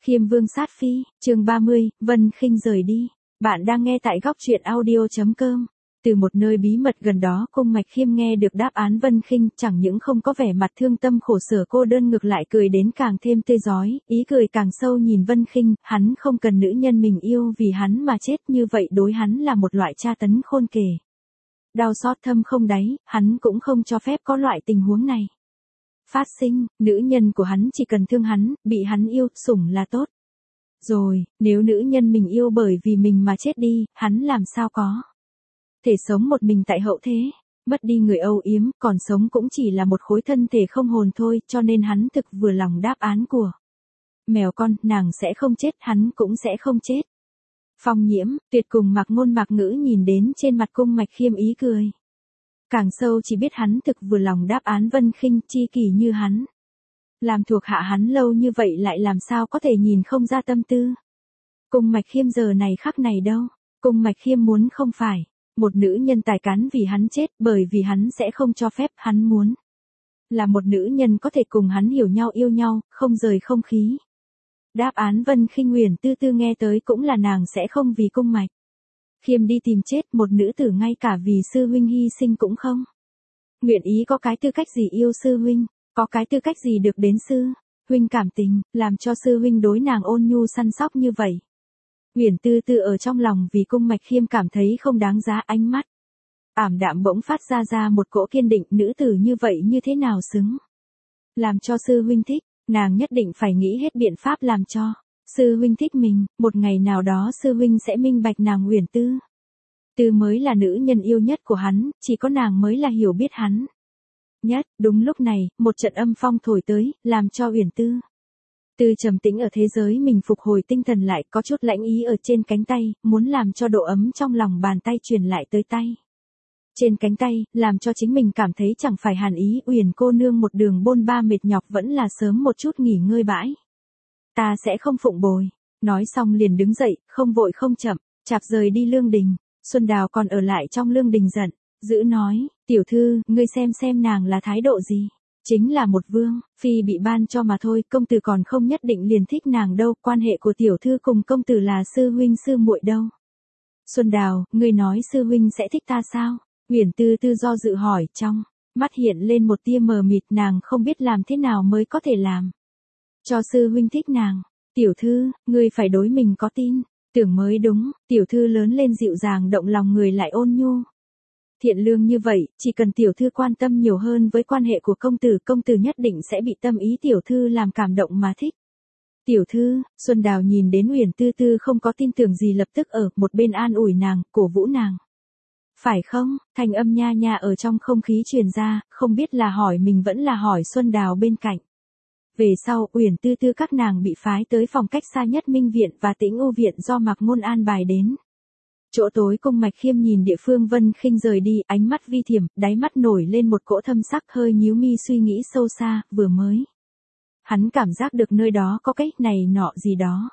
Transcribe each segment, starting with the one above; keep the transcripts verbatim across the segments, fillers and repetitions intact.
Khiêm Vương sát phi, chương ba mươi, Vân Khinh rời đi. Bạn đang nghe tại góc truyện audio chấm com. Từ một nơi bí mật gần đó, Cung Mạch Khiêm nghe được đáp án Vân Khinh, chẳng những không có vẻ mặt thương tâm khổ sở cô đơn, ngược lại cười đến càng thêm tươi rói, ý cười càng sâu nhìn Vân Khinh, hắn không cần nữ nhân mình yêu vì hắn mà chết, như vậy đối hắn là một loại tra tấn khôn kể. Đau xót thâm không đáy, hắn cũng không cho phép có loại tình huống này phát sinh, nữ nhân của hắn chỉ cần thương hắn, bị hắn yêu, sủng là tốt. Rồi, nếu nữ nhân mình yêu bởi vì mình mà chết đi, hắn làm sao có thể sống một mình tại hậu thế, mất đi người âu yếm, còn sống cũng chỉ là một khối thân thể không hồn thôi, cho nên hắn thực vừa lòng đáp án của mèo con, nàng sẽ không chết, hắn cũng sẽ không chết. Phong Nhiễm, Tuyệt cùng Mạc Ngôn Mạc Ngữ nhìn đến trên mặt Cung Mạch Khiêm ý cười càng sâu, chỉ biết hắn thực vừa lòng đáp án Vân Khinh, chi kỷ như hắn. Làm thuộc hạ hắn lâu như vậy lại làm sao có thể nhìn không ra tâm tư. Cung Mạch Khiêm giờ này khắc này đâu, Cung Mạch Khiêm muốn không phải một nữ nhân tài cán vì hắn chết, bởi vì hắn sẽ không cho phép, hắn muốn là một nữ nhân có thể cùng hắn hiểu nhau yêu nhau, không rời không khí. Đáp án Vân Khinh Huyền Tư Tư nghe tới cũng là nàng sẽ không vì Cung Mạch Khiêm đi tìm chết, một nữ tử ngay cả vì sư huynh hy sinh cũng không nguyện ý, có cái tư cách gì yêu sư huynh, có cái tư cách gì được đến sư huynh cảm tình, làm cho sư huynh đối nàng ôn nhu săn sóc như vậy. Huyền Tư Tư ở trong lòng vì Cung Mạch Khiêm cảm thấy không đáng giá, ánh mắt ảm đạm bỗng phát ra ra một cỗ kiên định, nữ tử như vậy như thế nào xứng làm cho sư huynh thích, nàng nhất định phải nghĩ hết biện pháp làm cho sư huynh thích mình, một ngày nào đó sư huynh sẽ minh bạch nàng Huyền Tư Tư mới là nữ nhân yêu nhất của hắn, chỉ có nàng mới là hiểu biết hắn nhất. Đúng lúc này, một trận âm phong thổi tới, làm cho Huyền Tư Tư trầm tĩnh ở thế giới mình phục hồi tinh thần lại, có chút lãnh ý ở trên cánh tay, muốn làm cho độ ấm trong lòng bàn tay truyền lại tới tay trên cánh tay, làm cho chính mình cảm thấy chẳng phải hàn ý. Uyển cô nương một đường bôn ba mệt nhọc, vẫn là sớm một chút nghỉ ngơi bãi. Ta sẽ không phụng bồi. Nói xong liền đứng dậy, không vội không chậm, chạp rời đi lương đình. Xuân Đào còn ở lại trong lương đình giận dữ nói, tiểu thư, ngươi xem xem nàng là thái độ gì. Chính là một vương phi bị ban cho mà thôi, công tử còn không nhất định liền thích nàng đâu, quan hệ của tiểu thư cùng công tử là sư huynh sư muội đâu. Xuân Đào, ngươi nói sư huynh sẽ thích ta sao? Huyền Tư Tư do dự hỏi, trong mắt hiện lên một tia mờ mịt, nàng không biết làm thế nào mới có thể làm cho sư huynh thích nàng. Tiểu thư, ngươi phải đối mình có tin tưởng mới đúng. Tiểu thư lớn lên dịu dàng động lòng người, lại ôn nhu thiện lương như vậy, chỉ cần tiểu thư quan tâm nhiều hơn với quan hệ của công tử, công tử nhất định sẽ bị tâm ý tiểu thư làm cảm động mà thích. Tiểu thư, Xuân Đào nhìn đến Huyền Tư Tư không có tin tưởng gì, lập tức ở một bên an ủi nàng, cổ vũ nàng. Phải không? Thanh âm nha nha ở trong không khí truyền ra, không biết là hỏi mình vẫn là hỏi Xuân Đào bên cạnh. Về sau, Uyển Tư Tư các nàng bị phái tới phòng cách xa nhất Minh viện và Tĩnh U viện do Mạc Ngôn an bài đến. Chỗ tối, Cung Mạch Khiêm nhìn địa phương Vân Khinh rời đi, ánh mắt vi thiểm, đáy mắt nổi lên một cỗ thâm sắc, hơi nhíu mi suy nghĩ sâu xa, vừa mới hắn cảm giác được nơi đó có cái này nọ gì đó.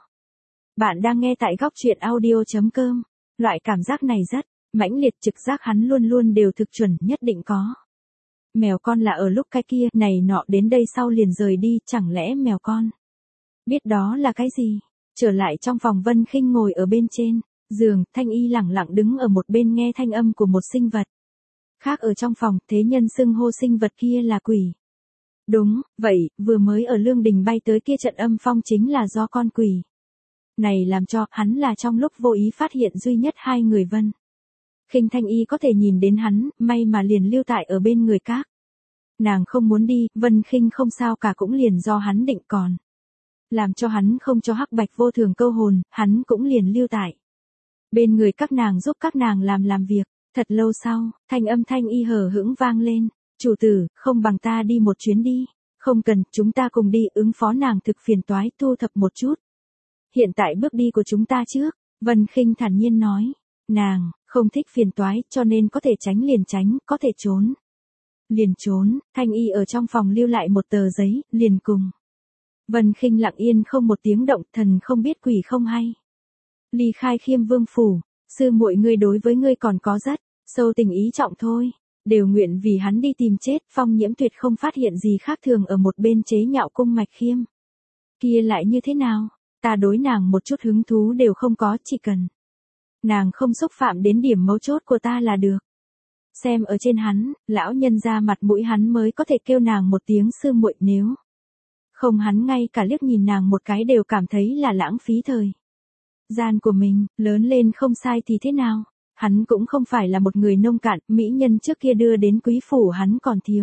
Bạn đang nghe tại góc truyện audio chấm com. Loại cảm giác này rất mãnh liệt, trực giác hắn luôn luôn đều thực chuẩn, nhất định có. Mèo con là ở lúc cái kia, này nọ đến đây sau liền rời đi, chẳng lẽ mèo con biết đó là cái gì? Trở lại trong phòng, Vân Khinh ngồi ở bên trên giường, Thanh Y lẳng lặng đứng ở một bên nghe thanh âm của một sinh vật khác ở trong phòng, thế nhân xưng hô sinh vật kia là quỷ. Đúng, vậy, vừa mới ở lương đình bay tới kia trận âm phong chính là do con quỷ này làm cho, hắn là trong lúc vô ý phát hiện duy nhất hai người Vân Khinh. Thanh Y có thể nhìn đến hắn, may mà liền lưu tại ở bên người các nàng, không muốn đi. Vân Khinh không sao cả, cũng liền do hắn định, còn làm cho hắn không cho hắc bạch vô thường câu hồn, hắn cũng liền lưu tại bên người các nàng, giúp các nàng làm làm việc. Thật lâu sau, thanh âm Thanh Y hờ hững vang lên, chủ tử, không bằng ta đi một chuyến đi. Không cần, chúng ta cùng đi, ứng phó nàng thực phiền toái, thu thập một chút hiện tại bước đi của chúng ta trước. Vân Khinh thản nhiên nói, nàng không thích phiền toái, cho nên có thể tránh liền tránh, có thể trốn liền trốn. Thanh Y ở trong phòng lưu lại một tờ giấy, liền cùng Vân Khinh lặng yên không một tiếng động, thần không biết quỷ không hay ly khai Khiêm Vương phủ. Sư muội ngươi đối với ngươi còn có rất sâu tình ý trọng thôi, đều nguyện vì hắn đi tìm chết. Phong Nhiễm tuyệt không phát hiện gì khác thường ở một bên chế nhạo Cung Mạch Khiêm. Kia lại như thế nào? Ta đối nàng một chút hứng thú đều không có, chỉ cần nàng không xúc phạm đến điểm mấu chốt của ta là được. Xem ở trên hắn, lão nhân ra mặt mũi hắn mới có thể kêu nàng một tiếng sư muội, nếu không hắn ngay cả liếc nhìn nàng một cái đều cảm thấy là lãng phí thời gian của mình, lớn lên không sai thì thế nào, hắn cũng không phải là một người nông cạn, mỹ nhân trước kia đưa đến quý phủ hắn còn thiếu.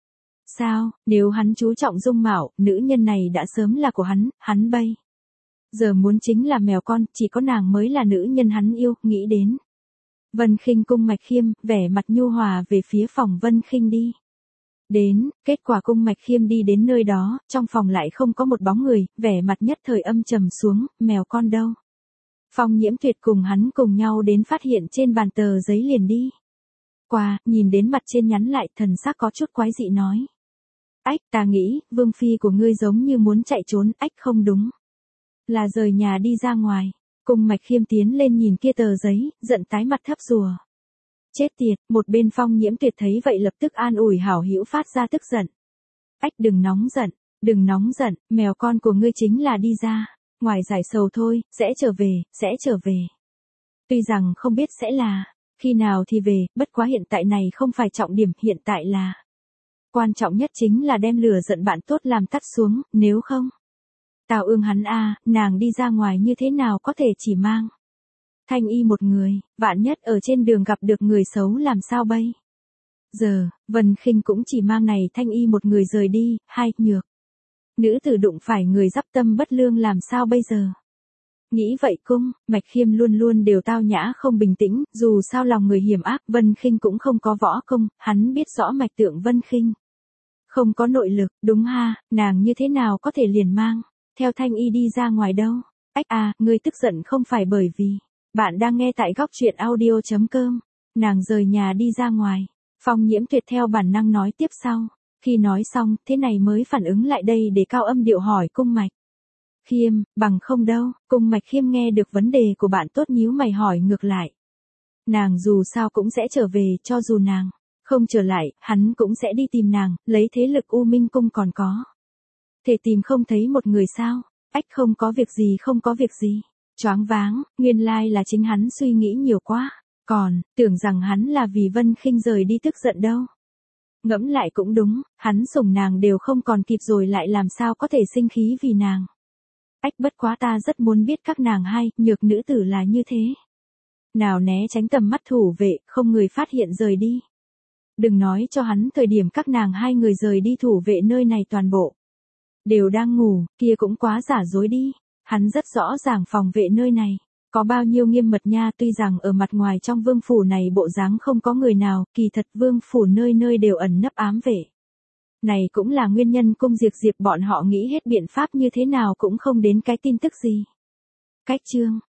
Sao, nếu hắn chú trọng dung mạo, nữ nhân này đã sớm là của hắn, hắn bây giờ muốn chính là mèo con, chỉ có nàng mới là nữ nhân hắn yêu, nghĩ đến Vân Khinh cung Mạch Khiêm, vẻ mặt nhu hòa về phía phòng Vân Khinh đi đến, kết quả cung Mạch Khiêm đi đến nơi đó, trong phòng lại không có một bóng người, vẻ mặt nhất thời âm trầm xuống, mèo con đâu. Phong Nhiễm Tuyệt cùng hắn cùng nhau đến phát hiện trên bàn tờ giấy liền đi qua, nhìn đến mặt trên nhắn lại, thần sắc có chút quái dị nói. Ách, ta nghĩ, vương phi của ngươi giống như muốn chạy trốn, ách không đúng. Là rời nhà đi ra ngoài. Cung Mạch Khiêm tiến lên nhìn kia tờ giấy, giận tái mặt thấp rùa. Chết tiệt, một bên Phong Nhiễm Tuyệt thấy vậy lập tức an ủi hảo hữu phát ra tức giận. Ách đừng nóng giận, đừng nóng giận, mèo con của ngươi chính là đi ra ngoài giải sầu thôi, sẽ trở về, sẽ trở về. Tuy rằng không biết sẽ là khi nào thì về, bất quá hiện tại này không phải trọng điểm, hiện tại là quan trọng nhất chính là đem lửa giận bạn tốt làm tắt xuống, nếu không. Tào Ương hắn a, nàng đi ra ngoài như thế nào có thể chỉ mang Thanh Y một người, vạn nhất ở trên đường gặp được người xấu làm sao bây giờ. Vân Khinh cũng chỉ mang này Thanh Y một người rời đi, hai, nhược nữ tử đụng phải người dắp tâm bất lương làm sao bây giờ. Nghĩ vậy cung Mạch Khiêm luôn luôn đều tao nhã không bình tĩnh, dù sao lòng người hiểm ác, Vân Khinh cũng không có võ công, hắn biết rõ mạch tượng Vân Khinh không có nội lực, đúng ha, nàng như thế nào có thể liền mang theo Thanh Y đi ra ngoài đâu. Ách à, ngươi tức giận không phải bởi vì bạn đang nghe tại góc truyện audio chấm com. Nàng rời nhà đi ra ngoài. Phong Nhiễm Tuyệt theo bản năng nói tiếp sau. Khi nói xong, thế này mới phản ứng lại đây để cao âm điệu hỏi cung Mạch Khiêm, bằng không đâu. Cung Mạch Khiêm nghe được vấn đề của bạn tốt nhíu mày hỏi ngược lại. Nàng dù sao cũng sẽ trở về, cho dù nàng không trở lại, hắn cũng sẽ đi tìm nàng, lấy thế lực U Minh cung còn có thể tìm không thấy một người sao. Ách không có việc gì không có việc gì. Choáng váng, nguyên lai là chính hắn suy nghĩ nhiều quá. Còn, tưởng rằng hắn là vì Vân Khinh rời đi tức giận đâu. Ngẫm lại cũng đúng, hắn sủng nàng đều không còn kịp rồi lại làm sao có thể sinh khí vì nàng. Ách bất quá ta rất muốn biết các nàng hai, nhược nữ tử là như thế nào né tránh tầm mắt thủ vệ, không người phát hiện rời đi. Đừng nói cho hắn thời điểm các nàng hai người rời đi thủ vệ nơi này toàn bộ đều đang ngủ, kia cũng quá giả dối đi. Hắn rất rõ ràng phòng vệ nơi này có bao nhiêu nghiêm mật nha, tuy rằng ở mặt ngoài trong vương phủ này bộ dáng không có người nào, kỳ thật vương phủ nơi nơi đều ẩn nấp ám vệ. Này cũng là nguyên nhân cung Diệp Diệp bọn họ nghĩ hết biện pháp như thế nào cũng không đến cái tin tức gì. Cách chương